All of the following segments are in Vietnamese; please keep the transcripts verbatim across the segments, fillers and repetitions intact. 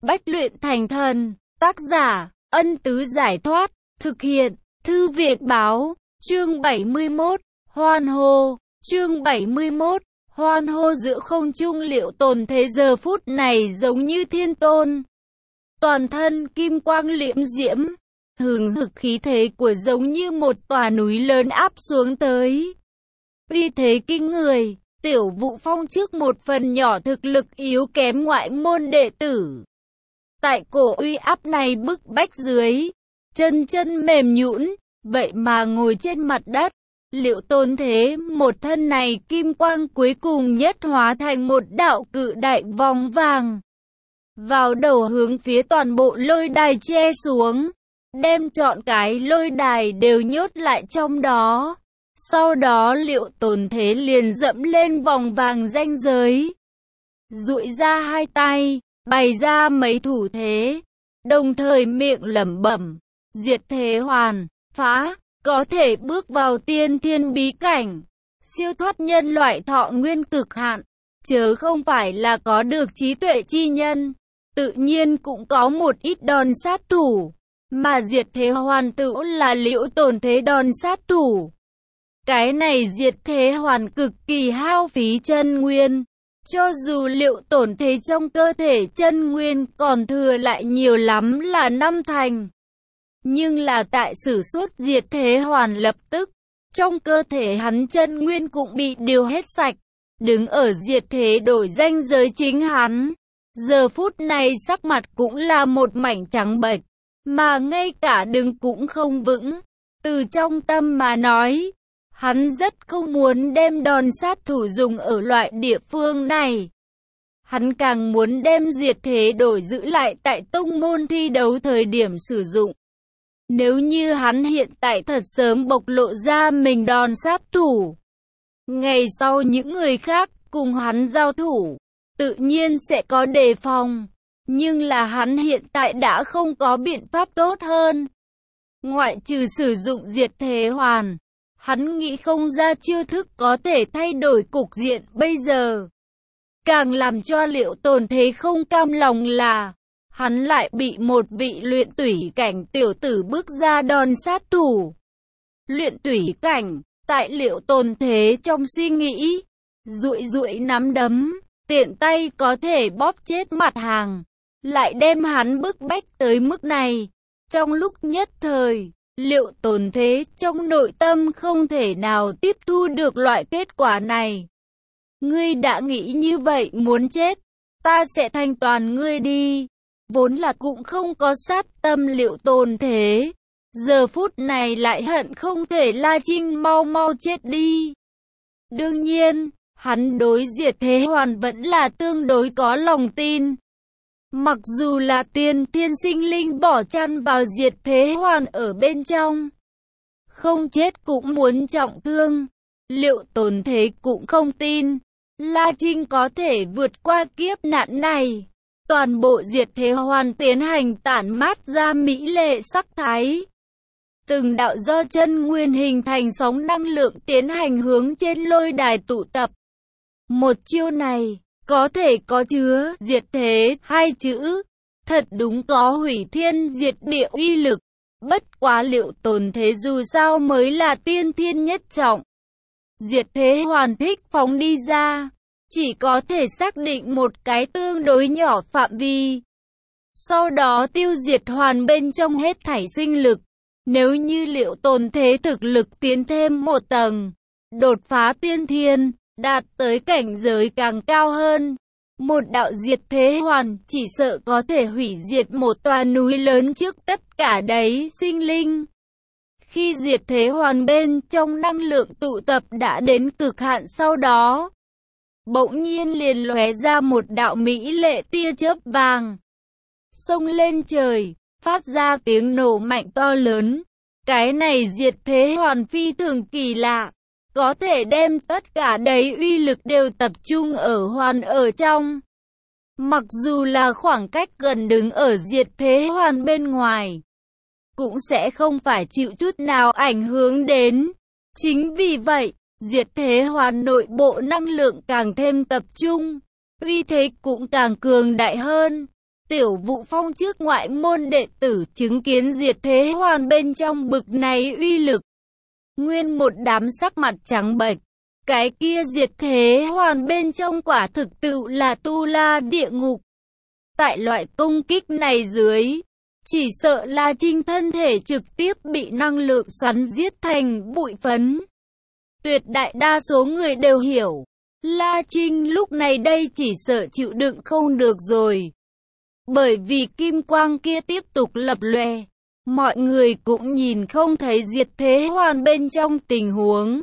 bách luyện thành thần. Tác giả, Ân Tứ Giải Thoát. Thực hiện, Thư Viện Báo. Chương bảy mươi mốt, Hoan hô. Chương bảy mươi mốt, Hoan hô. Giữa không trung Liệu Tồn Thế giờ phút này giống như thiên tôn. Toàn thân kim quang liễm diễm, hừng hực khí thế của giống như một tòa núi lớn áp xuống tới. Uy thế kinh người, Tiểu Vũ Phong trước một phần nhỏ thực lực yếu kém ngoại môn đệ tử. Tại cổ uy áp này bức bách dưới, chân chân mềm nhũn, vậy mà ngồi trên mặt đất. Liệu Tồn Thế một thân này kim quang cuối cùng nhất hóa thành một đạo cự đại vòng vàng. Vào đầu hướng phía toàn bộ lôi đài che xuống, đem trọn cái lôi đài đều nhốt lại trong đó. Sau đó Liệu Tồn Thế liền dẫm lên vòng vàng ranh giới, duỗi ra hai tay, bày ra mấy thủ thế, đồng thời miệng lẩm bẩm, diệt thế hoàn, phá, có thể bước vào tiên thiên bí cảnh, siêu thoát nhân loại thọ nguyên cực hạn, chớ không phải là có được trí tuệ chi nhân, tự nhiên cũng có một ít đòn sát thủ, mà diệt thế hoàn tự là Liễu Tồn Thế đòn sát thủ. Cái này diệt thế hoàn cực kỳ hao phí chân nguyên, cho dù Liệu Tồn Thế trong cơ thể chân nguyên còn thừa lại nhiều lắm là năm thành. Nhưng là tại sử xuất diệt thế hoàn lập tức, trong cơ thể hắn chân nguyên cũng bị điều hết sạch, đứng ở diệt thế đổi danh giới chính hắn. Giờ phút này sắc mặt cũng là một mảnh trắng bệch, mà ngay cả đứng cũng không vững. Từ trong tâm mà nói, hắn rất không muốn đem đòn sát thủ dùng ở loại địa phương này. Hắn càng muốn đem diệt thế đổi giữ lại tại tông môn thi đấu thời điểm sử dụng. Nếu như hắn hiện tại thật sớm bộc lộ ra mình đòn sát thủ, ngày sau những người khác cùng hắn giao thủ, tự nhiên sẽ có đề phòng. Nhưng là hắn hiện tại đã không có biện pháp tốt hơn. Ngoại trừ sử dụng diệt thế hoàn, hắn nghĩ không ra chiêu thức có thể thay đổi cục diện bây giờ. Càng làm cho Liệu Tồn Thế không cam lòng là, hắn lại bị một vị luyện tủy cảnh tiểu tử bước ra đòn sát thủ. Luyện tủy cảnh, tại Liệu Tồn Thế trong suy nghĩ, duỗi duỗi nắm đấm, tiện tay có thể bóp chết mặt hàng, lại đem hắn bức bách tới mức này. Trong lúc nhất thời, Liệu Tồn Thế trong nội tâm không thể nào tiếp thu được loại kết quả này. Ngươi đã nghĩ như vậy muốn chết, ta sẽ thanh toàn ngươi đi. Vốn là cũng không có sát tâm Liệu Tồn Thế, giờ phút này lại hận không thể La Trinh mau mau chết đi. Đương nhiên, hắn đối diệt thế hoàn vẫn là tương đối có lòng tin. Mặc dù là tiên thiên sinh linh bỏ chăn vào diệt thế hoàn ở bên trong, không chết cũng muốn trọng thương, Liệu Tồn Thế cũng không tin La Trinh có thể vượt qua kiếp nạn này. Toàn bộ diệt thế hoàn tiến hành tản mát ra mỹ lệ sắc thái. Từng đạo do chân nguyên hình thành sóng năng lượng tiến hành hướng trên lôi đài tụ tập. Một chiêu này, có thể có chứa diệt thế hai chữ, thật đúng có hủy thiên diệt địa uy lực. Bất quá Liệu Tồn Thế dù sao mới là tiên thiên nhất trọng. Diệt thế hoàn thích phóng đi ra, chỉ có thể xác định một cái tương đối nhỏ phạm vi. Sau đó tiêu diệt hoàn bên trong hết thảy sinh lực. Nếu như Liệu Tồn Thế thực lực tiến thêm một tầng, đột phá tiên thiên, đạt tới cảnh giới càng cao hơn, một đạo diệt thế hoàn chỉ sợ có thể hủy diệt một tòa núi lớn trước tất cả đấy sinh linh. Khi diệt thế hoàn bên trong năng lượng tụ tập đã đến cực hạn sau đó, bỗng nhiên liền lóe ra một đạo mỹ lệ tia chớp vàng, xông lên trời, phát ra tiếng nổ mạnh to lớn. Cái này diệt thế hoàn phi thường kỳ lạ, có thể đem tất cả đấy uy lực đều tập trung ở hoàn ở trong. Mặc dù là khoảng cách gần đứng ở diệt thế hoàn bên ngoài, cũng sẽ không phải chịu chút nào ảnh hưởng đến. Chính vì vậy, diệt thế hoàn nội bộ năng lượng càng thêm tập trung, uy thế cũng càng cường đại hơn. Tiểu Vũ Phong trước ngoại môn đệ tử chứng kiến Diệt Thế Hoàn bên trong bực này uy lực. Nguyên một đám sắc mặt trắng bệch. Cái kia Diệt Thế Hoàn bên trong quả thực tự là tu la địa ngục. Tại loại công kích này dưới, chỉ sợ La Trinh thân thể trực tiếp bị năng lượng xoắn giết thành bụi phấn. Tuyệt đại đa số người đều hiểu, La Trinh lúc này đây chỉ sợ chịu đựng không được rồi. Bởi vì kim quang kia tiếp tục lập lòe, mọi người cũng nhìn không thấy Diệt Thế Hoàn bên trong tình huống.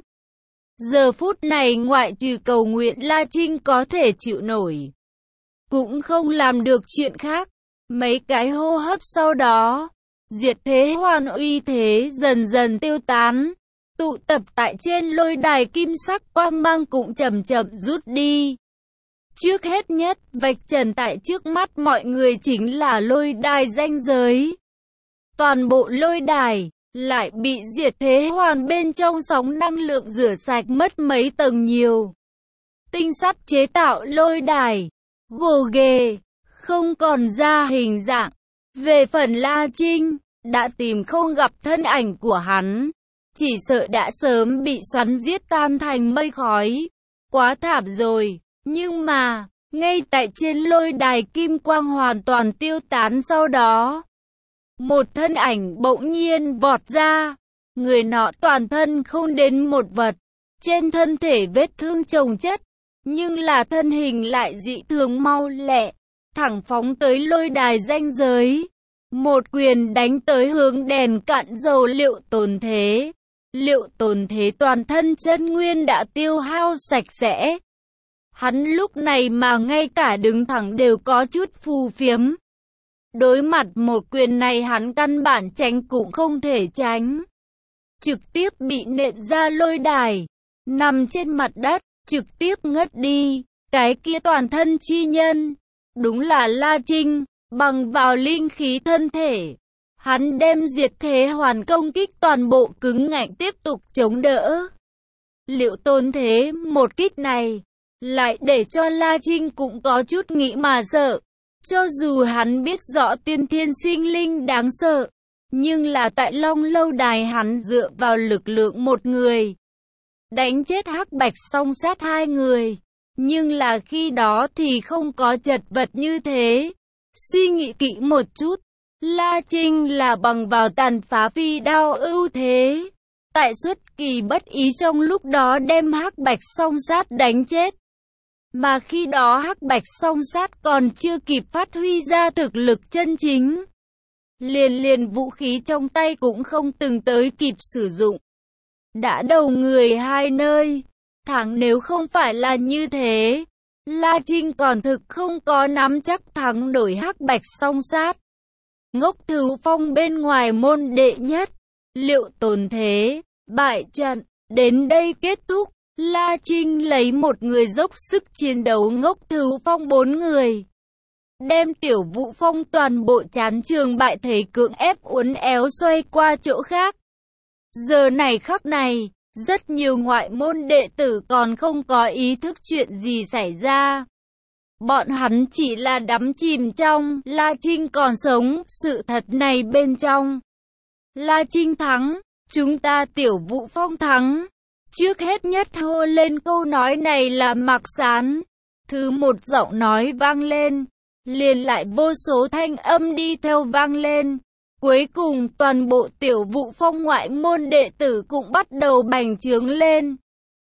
Giờ phút này ngoại trừ cầu nguyện La Trinh có thể chịu nổi, cũng không làm được chuyện khác. Mấy cái hô hấp sau đó, Diệt Thế Hoàn uy thế dần dần tiêu tán, tụ tập tại trên lôi đài kim sắc quang mang cũng chậm chậm rút đi. Trước hết nhất, vạch trần tại trước mắt mọi người chính là lôi đài ranh giới. Toàn bộ lôi đài lại bị Diệt Thế Hoàn bên trong sóng năng lượng rửa sạch mất mấy tầng nhiều. Tinh sắt chế tạo lôi đài, gồ ghề, không còn ra hình dạng. Về phần La Trinh, đã tìm không gặp thân ảnh của hắn, chỉ sợ đã sớm bị xoắn giết tan thành mây khói. Quá thảm rồi, nhưng mà, ngay tại trên lôi đài kim quang hoàn toàn tiêu tán sau đó, một thân ảnh bỗng nhiên vọt ra. Người nọ toàn thân không đến một vật, trên thân thể vết thương chồng chất, nhưng là thân hình lại dị thường mau lẹ, thẳng phóng tới lôi đài ranh giới. Một quyền đánh tới hướng đèn cạn dầu Liệu Tồn Thế. Liệu Tồn Thế toàn thân chân nguyên đã tiêu hao sạch sẽ. Hắn lúc này mà ngay cả đứng thẳng đều có chút phù phiếm. Đối mặt một quyền này hắn căn bản tránh cũng không thể tránh. Trực tiếp bị nện ra lôi đài, nằm trên mặt đất, trực tiếp ngất đi. Cái kia toàn thân chi nhân, đúng là La Trinh, bằng vào linh khí thân thể. Hắn đem Diệt Thế Hoàn công kích toàn bộ cứng ngạnh tiếp tục chống đỡ. Liệu Tồn Thế một kích này, lại để cho La Trinh cũng có chút nghĩ mà sợ. Cho dù hắn biết rõ tiên thiên sinh linh đáng sợ, nhưng là tại Long Lâu Đài hắn dựa vào lực lượng một người, đánh chết Hắc Bạch song sát hai người. Nhưng là khi đó thì không có chật vật như thế. Suy nghĩ kỹ một chút, La Trinh là bằng vào tàn phá phi đao ưu thế, tại xuất kỳ bất ý trong lúc đó đem Hắc Bạch song sát đánh chết. Mà khi đó Hắc Bạch song sát còn chưa kịp phát huy ra thực lực chân chính, liền liền vũ khí trong tay cũng không từng tới kịp sử dụng, đã đầu người hai nơi. Thắng nếu không phải là như thế, La Trinh còn thực không có nắm chắc thắng nổi Hắc Bạch song sát. Ngốc Thứu Phong bên ngoài môn đệ nhất, Liệu Tồn Thế, bại trận, đến đây kết thúc. La Trinh lấy một người dốc sức chiến đấu Ngốc Thứu Phong bốn người, đem Tiểu Vũ Phong toàn bộ chán trường bại thể cưỡng ép uốn éo xoay qua chỗ khác. Giờ này khắc này, rất nhiều ngoại môn đệ tử còn không có ý thức chuyện gì xảy ra. Bọn hắn chỉ là đắm chìm trong La Trinh còn sống sự thật này bên trong. La Trinh thắng, chúng ta Tiểu Vũ Phong thắng. Trước hết nhất hô lên câu nói này là Mạc Sán. Thứ một giọng nói vang lên, liền lại vô số thanh âm đi theo vang lên. Cuối cùng toàn bộ Tiểu Vũ Phong ngoại môn đệ tử cũng bắt đầu bành trướng lên.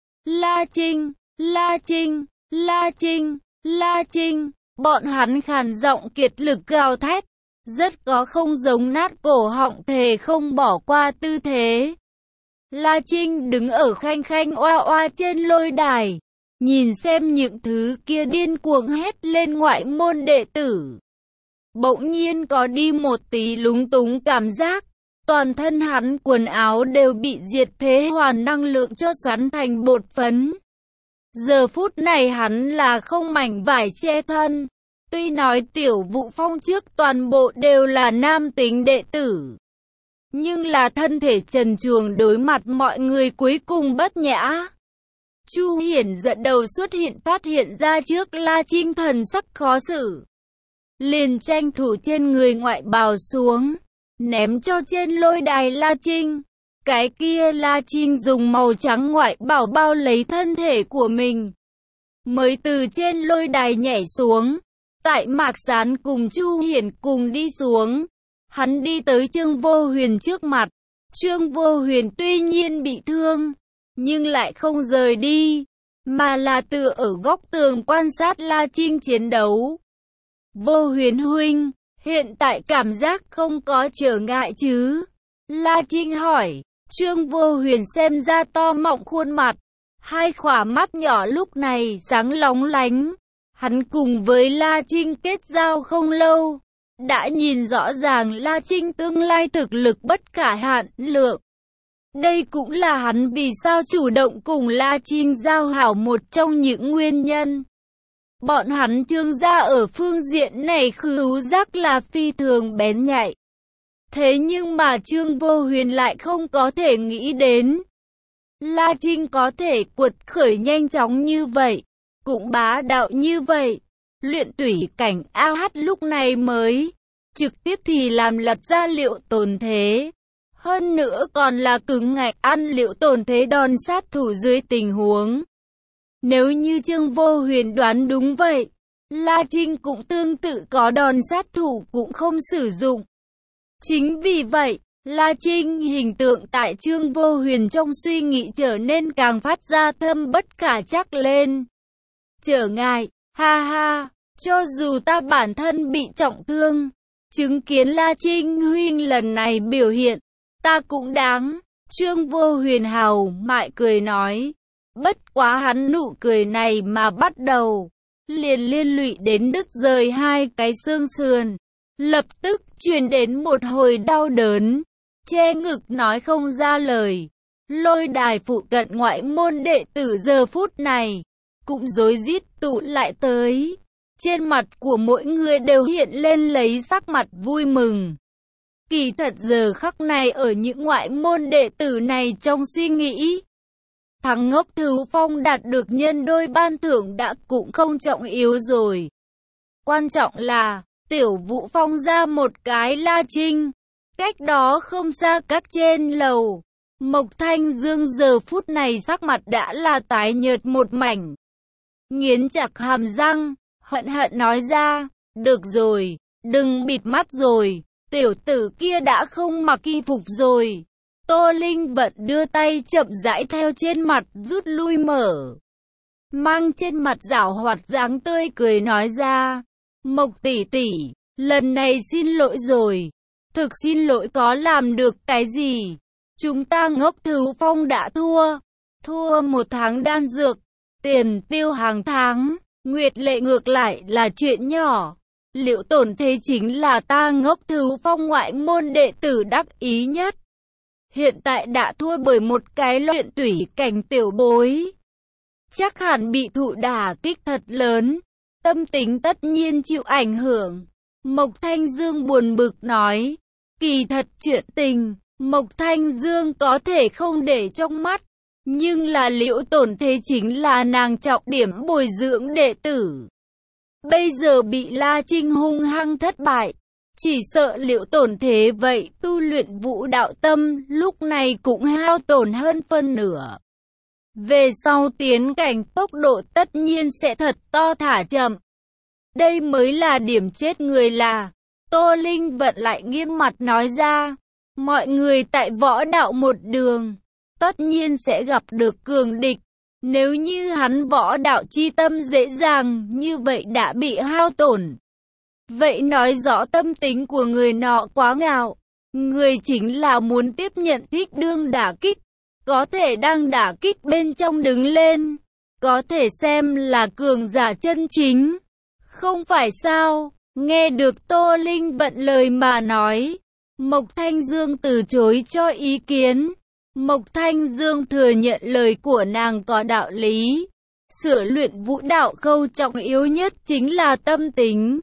La Trinh, La Trinh, La Trinh, La Trinh, bọn hắn khàn giọng kiệt lực gào thét, rất có không giống nát cổ họng thề không bỏ qua tư thế. La Trinh đứng ở khanh khanh oa oa trên lôi đài, nhìn xem những thứ kia điên cuồng hét lên ngoại môn đệ tử. Bỗng nhiên có đi một tí lúng túng cảm giác, toàn thân hắn quần áo đều bị Diệt Thế Hoàn năng lượng cho xoắn thành bột phấn. Giờ phút này hắn là không mảnh vải che thân. Tuy nói Tiểu Vũ Phong trước toàn bộ đều là nam tính đệ tử, nhưng là thân thể trần truồng đối mặt mọi người cuối cùng bất nhã. Chu Hiển dẫn đầu xuất hiện phát hiện ra trước La Trinh thần sắc khó xử. liền tranh thủ trên người ngoại bào xuống, ném cho trên lôi đài La Trinh. Cái kia La Trinh dùng màu trắng ngoại bào bao lấy thân thể của mình, mới từ trên lôi đài nhảy xuống. Tại Mạc Sán cùng Chu Hiển cùng đi xuống, hắn đi tới Trương Vô Huyền trước mặt. Trương Vô Huyền tuy nhiên bị thương, nhưng lại không rời đi, mà là tựa ở góc tường quan sát La Trinh chiến đấu. Vô Huyền huynh, hiện tại cảm giác không có trở ngại chứ? La Trinh hỏi. Trương Vô Huyền xem ra to mọng khuôn mặt, hai khỏa mắt nhỏ lúc này sáng lóng lánh. Hắn cùng với La Trinh kết giao không lâu, đã nhìn rõ ràng La Trinh tương lai thực lực bất khả hạn lượng. Đây cũng là hắn vì sao chủ động cùng La Trinh giao hảo một trong những nguyên nhân. Bọn hắn Trương gia ở phương diện này khứu giác là phi thường bén nhạy. Thế nhưng mà Trương Vô Huyền lại không có thể nghĩ đến La Trinh có thể cuột khởi nhanh chóng như vậy, cũng bá đạo như vậy. Luyện tủy cảnh a hát lúc này mới trực tiếp thì làm lập ra Liệu Tồn Thế. Hơn nữa còn là cứng ngạnh ăn Liệu Tồn Thế đòn sát thủ dưới tình huống. Nếu như Trương Vô Huyền đoán đúng vậy, La Trinh cũng tương tự có đòn sát thủ cũng không sử dụng. Chính vì vậy, La Trinh hình tượng tại Trương Vô Huyền trong suy nghĩ trở nên càng phát ra thâm bất khả trắc lên. Trở ngại, ha ha, cho dù ta bản thân bị trọng thương, chứng kiến La Trinh huynh lần này biểu hiện, ta cũng đáng. Trương Vô Huyền hào mại cười nói. Bất quá hắn nụ cười này mà bắt đầu, liền liên lụy đến đứt rời hai cái xương sườn. Lập tức truyền đến một hồi đau đớn, che ngực nói không ra lời. Lôi đài phụ cận ngoại môn đệ tử giờ phút này cũng rối rít tụ lại tới. Trên mặt của mỗi người đều hiện lên lấy sắc mặt vui mừng. Kỳ thật giờ khắc này ở những ngoại môn đệ tử này trong suy nghĩ, thằng ngốc Thứ Phong đạt được nhân đôi ban thưởng đã cũng không trọng yếu rồi. Quan trọng là Tiểu Vũ Phong ra một cái La Trinh. Cách đó không xa các trên lầu, Mộc Thanh Dương giờ phút này sắc mặt đã là tái nhợt một mảnh. Nghiến chặt hàm răng, hận hận nói ra, được rồi, đừng bịt mắt rồi, tiểu tử kia đã không mặc y phục rồi. Tô Linh Vận đưa tay chậm rãi theo trên mặt rút lui mở. Mang trên mặt giảo hoạt dáng tươi cười nói ra, Mộc tỷ tỷ, lần này xin lỗi rồi. Thực xin lỗi có làm được cái gì? Chúng ta ngốc Thứ Phong đã thua. Thua một tháng đan dược, tiền tiêu hàng tháng. Nguyệt Lệ ngược lại là chuyện nhỏ. Liệu Tổn Thế chính là ta ngốc Thứ Phong ngoại môn đệ tử đắc ý nhất. Hiện tại đã thua bởi một cái luyện tủy cảnh tiểu bối. Chắc hẳn bị thụ đả kích thật lớn. Tâm tính tất nhiên chịu ảnh hưởng. Mộc Thanh Dương buồn bực nói. Kỳ thật chuyện tình, Mộc Thanh Dương có thể không để trong mắt. Nhưng là Liễu Tổn Thế chính là nàng trọng điểm bồi dưỡng đệ tử. Bây giờ bị La Trinh hung hăng thất bại. Chỉ sợ Liễu Tổn Thế vậy tu luyện vũ đạo tâm lúc này cũng hao tổn hơn phân nửa. Về sau tiến cảnh tốc độ tất nhiên sẽ thật to thả chậm. Đây mới là điểm chết người là. Tô Linh Vận lại nghiêm mặt nói ra. Mọi người tại võ đạo một đường, tất nhiên sẽ gặp được cường địch. Nếu như hắn võ đạo chi tâm dễ dàng như vậy đã bị hao tổn, vậy nói rõ tâm tính của người nọ quá ngạo. Người chính là muốn tiếp nhận thích đương đả kích, có thể đang đả kích bên trong đứng lên, có thể xem là cường giả chân chính. Không phải sao? Nghe được Tô Linh Vận lời mà nói, Mộc Thanh Dương từ chối cho ý kiến. Mộc Thanh Dương thừa nhận lời của nàng có đạo lý. Sửa luyện vũ đạo khâu trọng yếu nhất chính là tâm tính.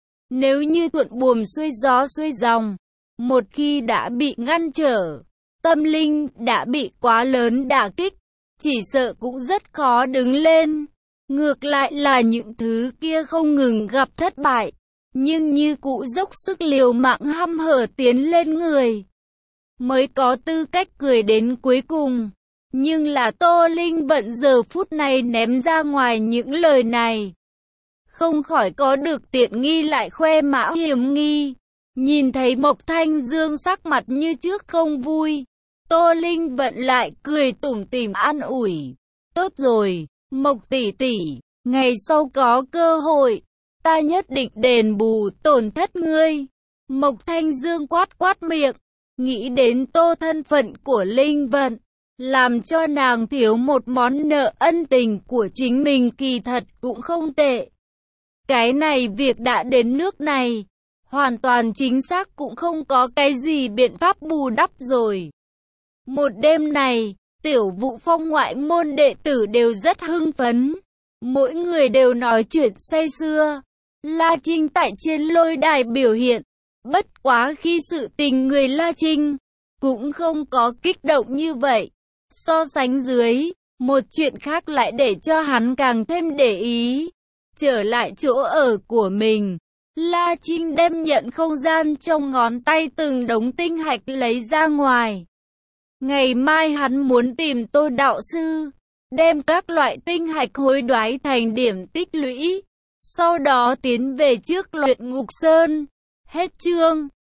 Nếu như thuận buồm xuôi gió xuôi dòng, một khi đã bị ngăn trở, tâm linh đã bị quá lớn đả kích, chỉ sợ cũng rất khó đứng lên. Ngược lại là những thứ kia không ngừng gặp thất bại, nhưng như cũ dốc sức liều mạng hăm hở tiến lên người, mới có tư cách cười đến cuối cùng. Nhưng là Tô Linh Vận giờ phút này ném ra ngoài những lời này, không khỏi có được tiện nghi lại khoe mã hiểm nghi. Nhìn thấy Mộc Thanh Dương sắc mặt như trước không vui, Tô Linh Vận lại cười tủm tỉm an ủi. Tốt rồi, Mộc tỷ tỷ, ngày sau có cơ hội, ta nhất định đền bù tổn thất ngươi. Mộc Thanh Dương quát quát miệng, nghĩ đến Tô thân phận của Linh Vận, làm cho nàng thiếu một món nợ ân tình của chính mình kỳ thật cũng không tệ. Cái này việc đã đến nước này, hoàn toàn chính xác cũng không có cái gì biện pháp bù đắp rồi. Một đêm này, Tiểu Vũ Phong ngoại môn đệ tử đều rất hưng phấn. Mỗi người đều nói chuyện say sưa. La Trinh tại trên lôi đài biểu hiện. Bất quá khi sự tình người La Trinh cũng không có kích động như vậy. So sánh dưới, một chuyện khác lại để cho hắn càng thêm để ý. Trở lại chỗ ở của mình, La Trinh đem nhận không gian trong ngón tay từng đống tinh hạch lấy ra ngoài. Ngày mai hắn muốn tìm Tô đạo sư, đem các loại tinh hạch hối đoái thành điểm tích lũy, sau đó tiến về trước luyện ngục sơn. Hết chương.